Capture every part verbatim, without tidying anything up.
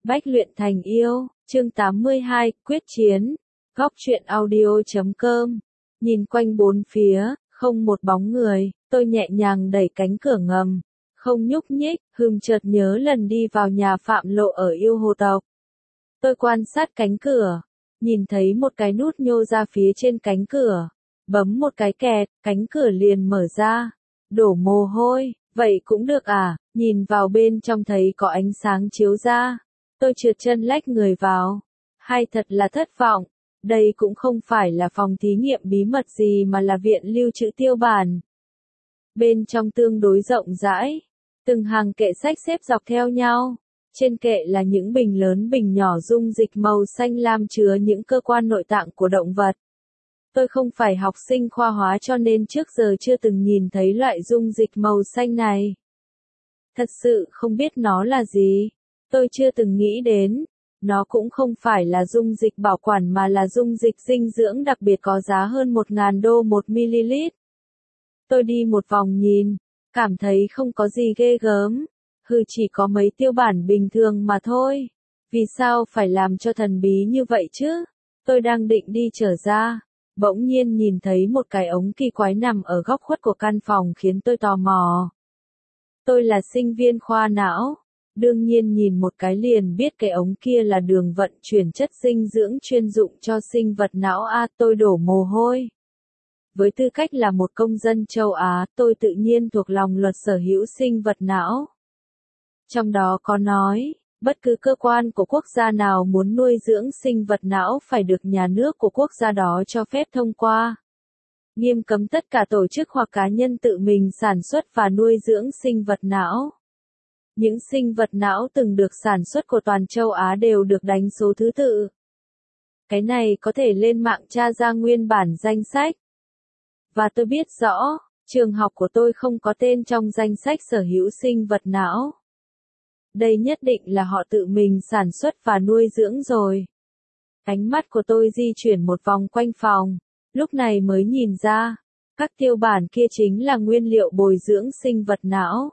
Bách luyện thành yêu, chương tám mươi hai, quyết chiến. Góc truyện audio chấm com. Nhìn quanh bốn phía, không một bóng người, tôi nhẹ nhàng đẩy cánh cửa ngầm, không nhúc nhích, hừm chợt nhớ lần đi vào nhà Phạm Lộ ở yêu hồ tộc. Tôi quan sát cánh cửa, nhìn thấy một cái nút nhô ra phía trên cánh cửa, bấm một cái kẹt, cánh cửa liền mở ra. Đổ mồ hôi, vậy cũng được à, nhìn vào bên trong thấy có ánh sáng chiếu ra. Tôi trượt chân lách người vào. Hay thật là thất vọng, đây cũng không phải là phòng thí nghiệm bí mật gì mà là viện lưu trữ tiêu bản. Bên trong tương đối rộng rãi, từng hàng kệ sách xếp dọc theo nhau. Trên kệ là những bình lớn bình nhỏ dung dịch màu xanh lam chứa những cơ quan nội tạng của động vật. Tôi không phải học sinh khoa hóa cho nên trước giờ chưa từng nhìn thấy loại dung dịch màu xanh này. Thật sự không biết nó là gì. Tôi chưa từng nghĩ đến. Nó cũng không phải là dung dịch bảo quản mà là dung dịch dinh dưỡng đặc biệt có giá hơn một nghìn đô một mi-li-lít. Tôi đi một vòng nhìn, cảm thấy không có gì ghê gớm. Hừ, chỉ có mấy tiêu bản bình thường mà thôi. Vì sao phải làm cho thần bí như vậy chứ? Tôi đang định đi trở ra, bỗng nhiên nhìn thấy một cái ống kỳ quái nằm ở góc khuất của căn phòng khiến tôi tò mò. Tôi là sinh viên khoa não, đương nhiên nhìn một cái liền biết cái ống kia là đường vận chuyển chất dinh dưỡng chuyên dụng cho sinh vật não a. Tôi đổ mồ hôi. Với tư cách là một công dân châu Á, tôi tự nhiên thuộc lòng luật sở hữu sinh vật não. Trong đó có nói, bất cứ cơ quan của quốc gia nào muốn nuôi dưỡng sinh vật não phải được nhà nước của quốc gia đó cho phép thông qua. Nghiêm cấm tất cả tổ chức hoặc cá nhân tự mình sản xuất và nuôi dưỡng sinh vật não. Những sinh vật não từng được sản xuất của toàn châu Á đều được đánh số thứ tự. Cái này có thể lên mạng tra ra nguyên bản danh sách. Và tôi biết rõ, trường học của tôi không có tên trong danh sách sở hữu sinh vật não. Đây nhất định là họ tự mình sản xuất và nuôi dưỡng rồi. Ánh mắt của tôi di chuyển một vòng quanh phòng, lúc này mới nhìn ra, các tiêu bản kia chính là nguyên liệu bồi dưỡng sinh vật não.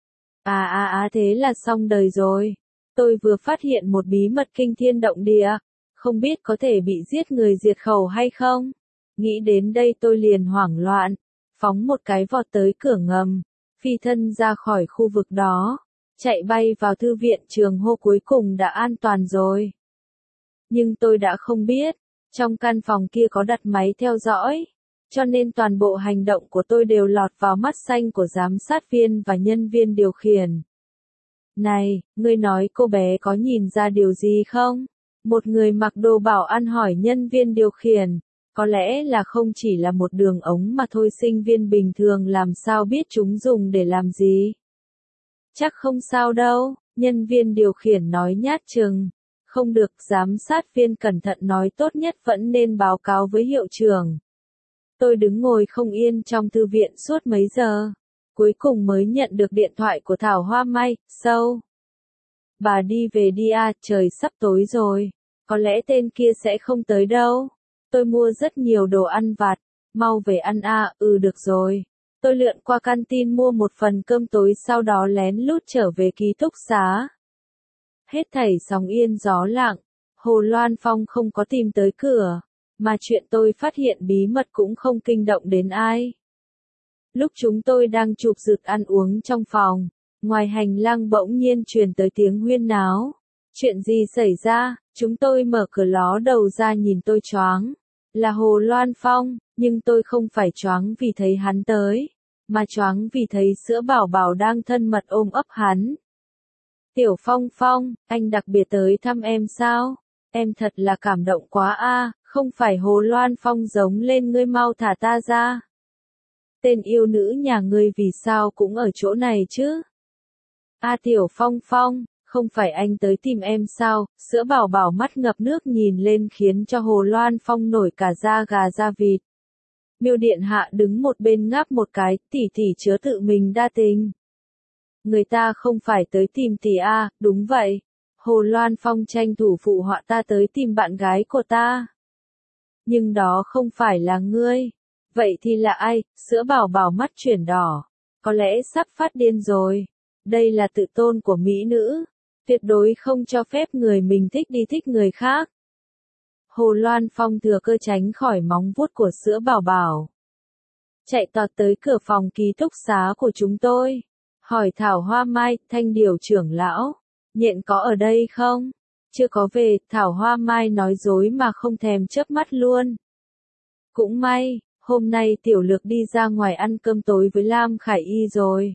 À à à thế là xong đời rồi. Tôi vừa phát hiện một bí mật kinh thiên động địa, không biết có thể bị giết người diệt khẩu hay không. Nghĩ đến đây tôi liền hoảng loạn, phóng một cái vọt tới cửa ngầm, phi thân ra khỏi khu vực đó. Chạy bay vào thư viện trường hô cuối cùng đã an toàn rồi. Nhưng tôi đã không biết, trong căn phòng kia có đặt máy theo dõi, cho nên toàn bộ hành động của tôi đều lọt vào mắt xanh của giám sát viên và nhân viên điều khiển. Này, ngươi nói cô bé có nhìn ra điều gì không? Một người mặc đồ bảo an hỏi nhân viên điều khiển, có lẽ là không chỉ là một đường ống mà thôi, sinh viên bình thường làm sao biết chúng dùng để làm gì? Chắc không sao đâu, nhân viên điều khiển nói nhát chừng. Không được, giám sát viên cẩn thận nói tốt nhất vẫn nên báo cáo với hiệu trưởng. Tôi đứng ngồi không yên trong thư viện suốt mấy giờ. Cuối cùng mới nhận được điện thoại của Thảo Hoa May, sâu. Bà đi về đi à, trời sắp tối rồi. Có lẽ tên kia sẽ không tới đâu. Tôi mua rất nhiều đồ ăn vặt, mau về ăn à, ừ được rồi. Tôi lượn qua canteen mua một phần cơm tối sau đó lén lút trở về ký túc xá. Hết thảy sóng yên gió lặng, Hồ Loan Phong không có tìm tới cửa, mà chuyện tôi phát hiện bí mật cũng không kinh động đến ai. Lúc chúng tôi đang chụp rượt ăn uống trong phòng, ngoài hành lang bỗng nhiên truyền tới tiếng huyên náo. Chuyện gì xảy ra? Chúng tôi mở cửa ló đầu ra nhìn tôi choáng. Là Hồ Loan Phong, nhưng tôi không phải choáng vì thấy hắn tới, mà choáng vì thấy sữa bảo bảo đang thân mật ôm ấp hắn. Tiểu Phong Phong, anh đặc biệt tới thăm em sao? Em thật là cảm động quá a, không phải Hồ Loan Phong giống lên, ngươi mau thả ta ra. Tên yêu nữ nhà ngươi vì sao cũng ở chỗ này chứ? A Tiểu Phong Phong, không phải anh tới tìm em sao? Sữa bảo bảo mắt ngập nước nhìn lên khiến cho Hồ Loan Phong nổi cả da gà da vịt. Miêu điện hạ đứng một bên ngáp một cái, tỷ tỷ chớ tự mình đa tình. Người ta không phải tới tìm tỷ a, đúng vậy. Hồ Loan Phong tranh thủ phụ họa, ta tới tìm bạn gái của ta. Nhưng đó không phải là ngươi. Vậy thì là ai? Sữa bảo bảo mắt chuyển đỏ. Có lẽ sắp phát điên rồi. Đây là tự tôn của mỹ nữ. Tuyệt đối không cho phép người mình thích đi thích người khác. Hồ Loan Phong thừa cơ tránh khỏi móng vuốt của sữa bảo bảo. Chạy tọt tới cửa phòng ký túc xá của chúng tôi. Hỏi Thảo Hoa Mai, Thanh Điều trưởng lão. Nhện có ở đây không? Chưa có về, Thảo Hoa Mai nói dối mà không thèm chớp mắt luôn. Cũng may, hôm nay Tiểu Lược đi ra ngoài ăn cơm tối với Lam Khải Y rồi.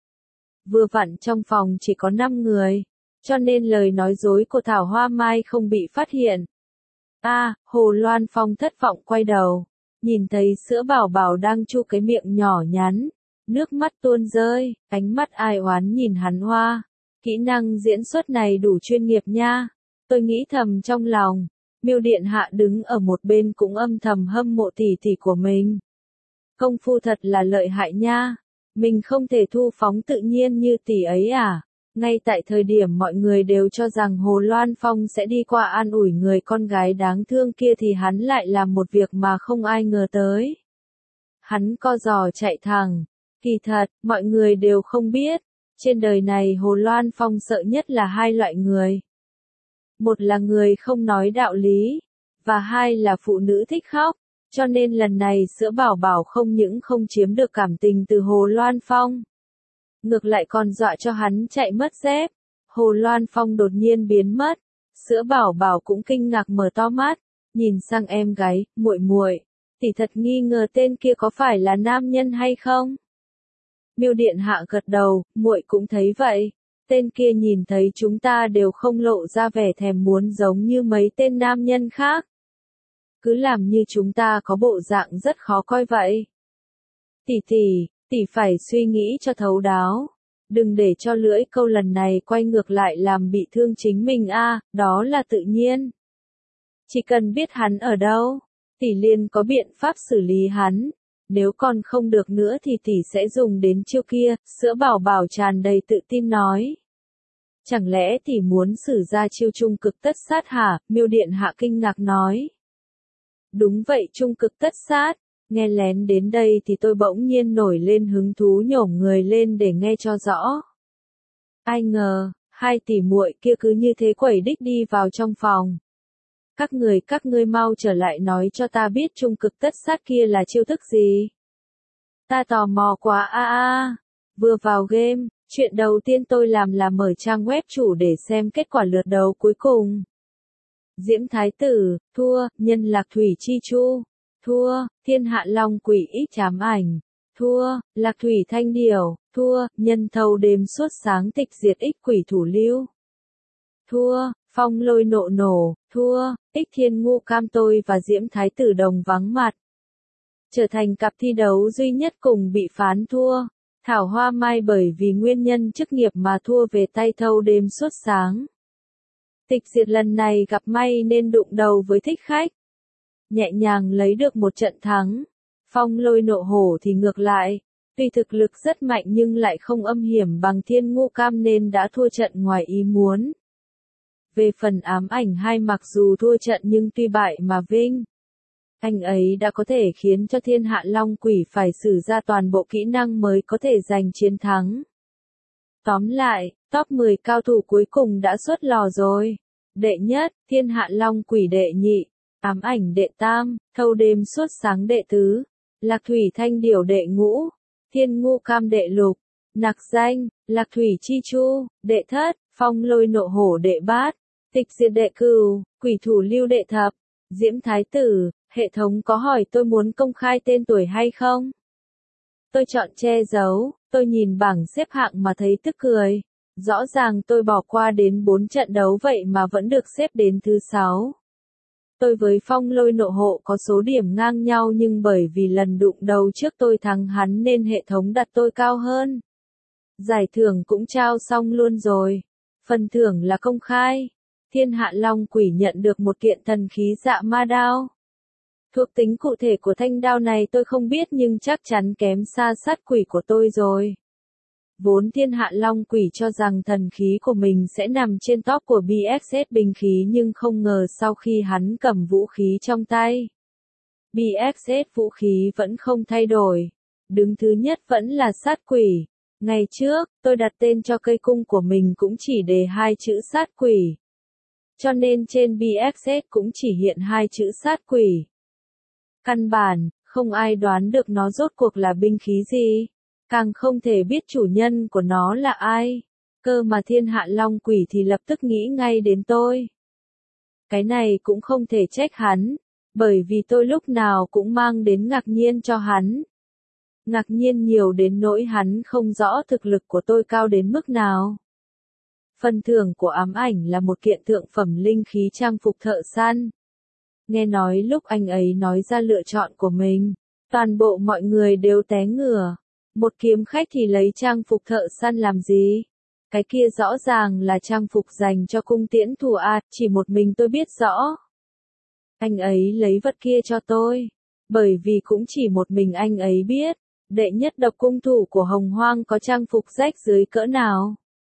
Vừa vặn trong phòng chỉ có năm người, cho nên lời nói dối của Thảo Hoa Mai không bị phát hiện. A, à, Hồ Loan Phong thất vọng quay đầu, nhìn thấy sữa bảo bảo đang chu cái miệng nhỏ nhắn, nước mắt tuôn rơi, ánh mắt ai oán nhìn hắn Hoa. Kỹ năng diễn xuất này đủ chuyên nghiệp nha. Tôi nghĩ thầm trong lòng. Miêu Điện Hạ đứng ở một bên cũng âm thầm hâm mộ tỷ tỷ của mình. Công phu thật là lợi hại nha. Mình không thể thu phóng tự nhiên như tỷ ấy à? Ngay tại thời điểm mọi người đều cho rằng Hồ Loan Phong sẽ đi qua an ủi người con gái đáng thương kia thì hắn lại làm một việc mà không ai ngờ tới. Hắn co giò chạy thẳng. Kỳ thật, mọi người đều không biết. Trên đời này Hồ Loan Phong sợ nhất là hai loại người. Một là người không nói đạo lý, và hai là phụ nữ thích khóc. Cho nên lần này sữa bảo bảo không những không chiếm được cảm tình từ Hồ Loan Phong. Ngược lại còn dọa cho hắn chạy mất dép. Hồ Loan Phong đột nhiên biến mất. Sữa bảo bảo cũng kinh ngạc mở to mắt, nhìn sang em gái, muội muội, tỷ thật nghi ngờ tên kia có phải là nam nhân hay không? Miêu Điện Hạ gật đầu, muội cũng thấy vậy. Tên kia nhìn thấy chúng ta đều không lộ ra vẻ thèm muốn giống như mấy tên nam nhân khác. Cứ làm như chúng ta có bộ dạng rất khó coi vậy. Tỷ tỷ, tỷ phải suy nghĩ cho thấu đáo. Đừng để cho lưỡi câu lần này quay ngược lại làm bị thương chính mình a, à, đó là tự nhiên. Chỉ cần biết hắn ở đâu, tỷ liền có biện pháp xử lý hắn. Nếu còn không được nữa thì tỷ sẽ dùng đến chiêu kia, sữa bảo bảo tràn đầy tự tin nói. Chẳng lẽ tỷ muốn sử ra chiêu trung cực tất sát hả? Miêu Điện Hạ kinh ngạc nói. Đúng vậy, trung cực tất sát. Nghe lén đến đây thì tôi bỗng nhiên nổi lên hứng thú nhổm người lên để nghe cho rõ. Ai ngờ, hai tỷ muội kia cứ như thế quẩy đích đi vào trong phòng. Các người các ngươi mau trở lại nói cho ta biết trung cực tất sát kia là chiêu thức gì. Ta tò mò quá a a. Vừa vào game, chuyện đầu tiên tôi làm là mở trang web chủ để xem kết quả lượt đấu cuối cùng. Diễm Thái Tử, thua, Nhân Lạc Thủy Chi Chu, thua, Thiên Hạ Long Quỷ Ít Chám Ảnh, thua, Lạc Thủy Thanh Điểu, thua, Nhân Thâu Đêm Suốt Sáng Tịch Diệt Ích Quỷ Thủ Lưu, thua, Phong Lôi Nộ Nổ, thua, Ích Thiên Ngũ Cam tôi và Diễm Thái Tử đồng vắng mặt. Trở thành cặp thi đấu duy nhất cùng bị phán thua. Thảo Hoa Mai bởi vì nguyên nhân chức nghiệp mà thua về tay Thâu Đêm Suốt Sáng. Tịch Diệt lần này gặp may nên đụng đầu với Thích Khách. Nhẹ nhàng lấy được một trận thắng. Phong Lôi Nộ Hổ thì ngược lại. Tuy thực lực rất mạnh nhưng lại không âm hiểm bằng Thiên Ngũ Cam nên đã thua trận ngoài ý muốn. Về phần Ám Ảnh hai mặc dù thua trận nhưng tuy bại mà vinh. Anh ấy đã có thể khiến cho Thiên Hạ Long Quỷ phải sử ra toàn bộ kỹ năng mới có thể giành chiến thắng. Tóm lại, top mười cao thủ cuối cùng đã xuất lò rồi. Đệ nhất, Thiên Hạ Long Quỷ đệ nhị, Ám Ảnh đệ tam, Thâu Đêm Suốt Sáng đệ tứ, Lạc Thủy Thanh Điểu đệ ngũ, Thiên Ngũ Cam đệ lục, Nặc Danh, Lạc Thủy Chi Chu, đệ thất, Phong Lôi Nộ Hổ đệ bát, Tịch Diệt đệ cửu, Quỷ Thủ Lưu đệ thập, Diễm Thái Tử. Hệ thống có hỏi tôi muốn công khai tên tuổi hay không? Tôi chọn che giấu, tôi nhìn bảng xếp hạng mà thấy tức cười. Rõ ràng tôi bỏ qua đến bốn trận đấu vậy mà vẫn được xếp đến thứ sáu. Tôi với Phong Lôi Nộ Hộ có số điểm ngang nhau nhưng bởi vì lần đụng đầu trước tôi thắng hắn nên hệ thống đặt tôi cao hơn. Giải thưởng cũng trao xong luôn rồi. Phần thưởng là công khai. Thiên Hạ Long Quỷ nhận được một kiện thần khí dạ ma đao. Thuộc tính cụ thể của thanh đao này tôi không biết nhưng chắc chắn kém xa sát quỷ của tôi rồi. Vốn Thiên Hạ Long Quỷ cho rằng thần khí của mình sẽ nằm trên top của bê ét ét binh khí nhưng không ngờ sau khi hắn cầm vũ khí trong tay. bê ét ét vũ khí vẫn không thay đổi. Đứng thứ nhất vẫn là sát quỷ. Ngày trước, tôi đặt tên cho cây cung của mình cũng chỉ đề hai chữ sát quỷ. Cho nên trên bê ép ét cũng chỉ hiện hai chữ sát quỷ. Căn bản, không ai đoán được nó rốt cuộc là binh khí gì. Càng không thể biết chủ nhân của nó là ai. Cơ mà thiên hạ long quỷ thì lập tức nghĩ ngay đến tôi. Cái này cũng không thể trách hắn, bởi vì tôi lúc nào cũng mang đến ngạc nhiên cho hắn. Ngạc nhiên nhiều đến nỗi hắn không rõ thực lực của tôi cao đến mức nào. Phần thưởng của ám ảnh là một kiện thượng phẩm linh khí trang phục thợ săn. Nghe nói lúc anh ấy nói ra lựa chọn của mình, toàn bộ mọi người đều té ngửa. Một kiếm khách thì lấy trang phục thợ săn làm gì? Cái kia rõ ràng là trang phục dành cho cung tiễn thủ à, chỉ một mình tôi biết rõ. Anh ấy lấy vật kia cho tôi, bởi vì cũng chỉ một mình anh ấy biết, đệ nhất độc cung thủ của Hồng Hoang có trang phục rách dưới cỡ nào.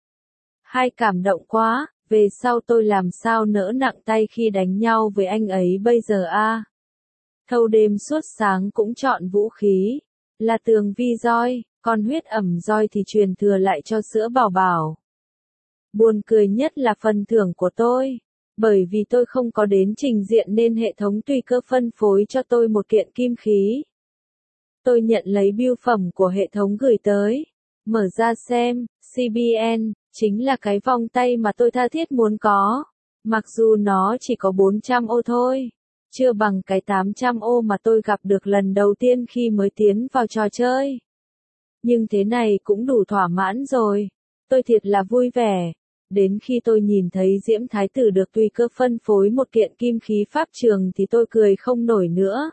Hai cảm động quá, về sau tôi làm sao nỡ nặng tay khi đánh nhau với anh ấy bây giờ a? À? Thâu đêm suốt sáng cũng chọn vũ khí, là tường vi roi, còn huyết ẩm roi thì truyền thừa lại cho sữa bảo bảo. Buồn cười nhất là phần thưởng của tôi, bởi vì tôi không có đến trình diện nên hệ thống tùy cơ phân phối cho tôi một kiện kim khí. Tôi nhận lấy bưu phẩm của hệ thống gửi tới, mở ra xem, xê bê en, chính là cái vòng tay mà tôi tha thiết muốn có, mặc dù nó chỉ có bốn trăm ô thôi, chưa bằng cái tám trăm ô mà tôi gặp được lần đầu tiên khi mới tiến vào trò chơi. Nhưng thế này cũng đủ thỏa mãn rồi, tôi thiệt là vui vẻ. Đến khi tôi nhìn thấy Diễm Thái Tử được tùy cơ phân phối một kiện kim khí pháp trường thì tôi cười không nổi nữa.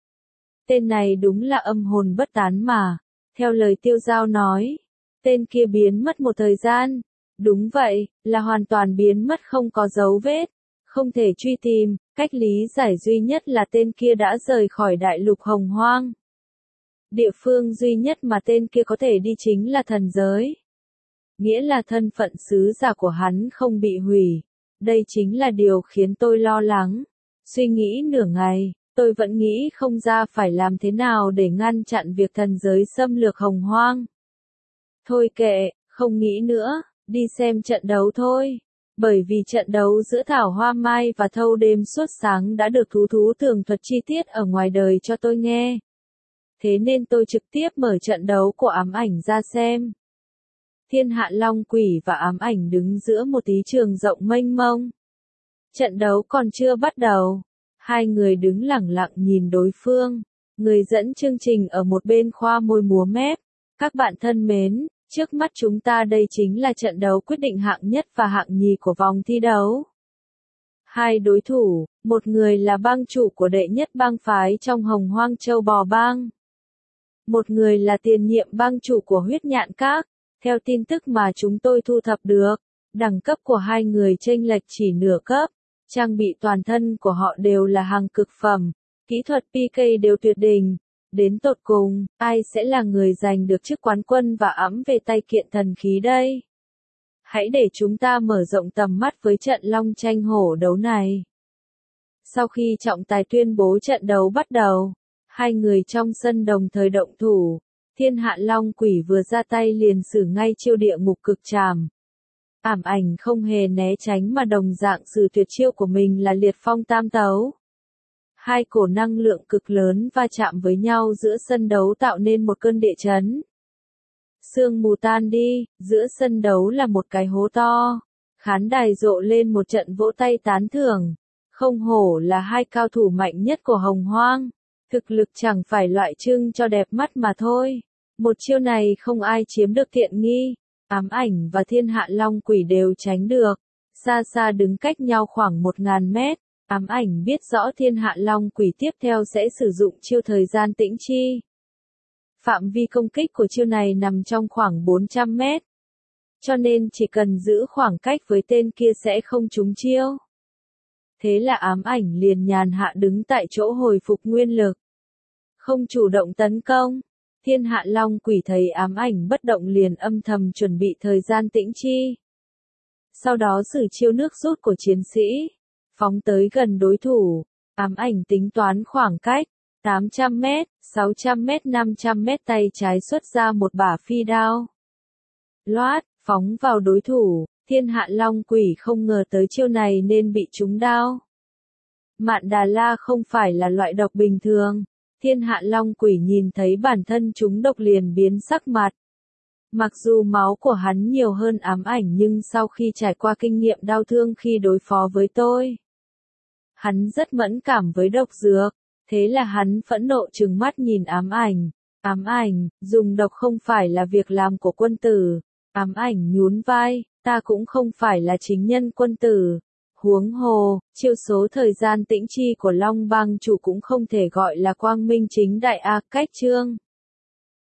Tên này đúng là âm hồn bất tán mà, theo lời Tiêu Giao nói, tên kia biến mất một thời gian. Đúng vậy, là hoàn toàn biến mất không có dấu vết, không thể truy tìm, cách lý giải duy nhất là tên kia đã rời khỏi đại lục Hồng Hoang. Địa phương duy nhất mà tên kia có thể đi chính là thần giới. Nghĩa là thân phận sứ giả của hắn không bị hủy. Đây chính là điều khiến tôi lo lắng. Suy nghĩ nửa ngày, tôi vẫn nghĩ không ra phải làm thế nào để ngăn chặn việc thần giới xâm lược Hồng Hoang. Thôi kệ, không nghĩ nữa, đi xem trận đấu thôi. Bởi vì trận đấu giữa Thảo Hoa Mai và Thâu Đêm Suốt Sáng đã được thú thú tường thuật chi tiết ở ngoài đời cho tôi nghe. Thế nên tôi trực tiếp mở trận đấu của ám ảnh ra xem. Thiên Hạ Long Quỷ và ám ảnh đứng giữa một tí trường rộng mênh mông. Trận đấu còn chưa bắt đầu. Hai người đứng lẳng lặng nhìn đối phương. Người dẫn chương trình ở một bên khoa môi múa mép. Các bạn thân mến, trước mắt chúng ta đây chính là trận đấu quyết định hạng nhất và hạng nhì của vòng thi đấu. Hai đối thủ, một người là bang chủ của đệ nhất bang phái trong Hồng Hoang Châu Bò Bang. Một người là tiền nhiệm bang chủ của Huyết Nhạn Các. Theo tin tức mà chúng tôi thu thập được, đẳng cấp của hai người chênh lệch chỉ nửa cấp, trang bị toàn thân của họ đều là hàng cực phẩm, kỹ thuật pê ca đều tuyệt đỉnh. Đến tột cùng, ai sẽ là người giành được chức quán quân và ẵm về tay kiện thần khí đây? Hãy để chúng ta mở rộng tầm mắt với trận long tranh hổ đấu này. Sau khi trọng tài tuyên bố trận đấu bắt đầu, hai người trong sân đồng thời động thủ. Thiên Hạ Long Quỷ vừa ra tay liền sử ngay chiêu địa ngục cực trảm. Ảm ảnh không hề né tránh mà đồng dạng sử tuyệt chiêu của mình là liệt phong tam tấu. Hai cổ năng lượng cực lớn va chạm với nhau giữa sân đấu tạo nên một cơn địa chấn. Sương mù tan đi, giữa sân đấu là một cái hố to. Khán đài rộ lên một trận vỗ tay tán thưởng. Không hổ là hai cao thủ mạnh nhất của Hồng Hoang. Thực lực chẳng phải loại trưng cho đẹp mắt mà thôi. Một chiêu này không ai chiếm được tiện nghi. Ám ảnh và Thiên Hạ Long Quỷ đều tránh được. Xa xa đứng cách nhau khoảng một ngàn mét. Ám ảnh biết rõ Thiên Hạ Long Quỷ tiếp theo sẽ sử dụng chiêu thời gian tĩnh chi. Phạm vi công kích của chiêu này nằm trong khoảng bốn trăm mét. Cho nên chỉ cần giữ khoảng cách với tên kia sẽ không trúng chiêu. Thế là ám ảnh liền nhàn hạ đứng tại chỗ hồi phục nguyên lực. Không chủ động tấn công. Thiên Hạ Long Quỷ thấy ám ảnh bất động liền âm thầm chuẩn bị thời gian tĩnh chi. Sau đó sử chiêu nước rút của chiến sĩ. Phóng tới gần đối thủ. Ám ảnh tính toán khoảng cách. tám trăm mét, sáu trăm mét, năm trăm mét tay trái xuất ra một bả phi đao. loát, phóng vào đối thủ, thiên hạ long quỷ không ngờ tới chiêu này nên bị trúng đao. Mạn Đà La không phải là loại độc bình thường, thiên hạ long quỷ nhìn thấy bản thân trúng độc liền biến sắc mặt. Mặc dù máu của hắn nhiều hơn ám ảnh nhưng sau khi trải qua kinh nghiệm đau thương khi đối phó với tôi, hắn rất mẫn cảm với độc dược, thế là hắn phẫn nộ trừng mắt nhìn ám ảnh. Ám ảnh, dùng độc không phải là việc làm của quân tử. Ám ảnh nhún vai, ta cũng không phải là chính nhân quân tử. Huống hồ, chiêu số thời gian tĩnh chi của Long Bang chủ cũng không thể gọi là quang minh chính đại a. Cách chương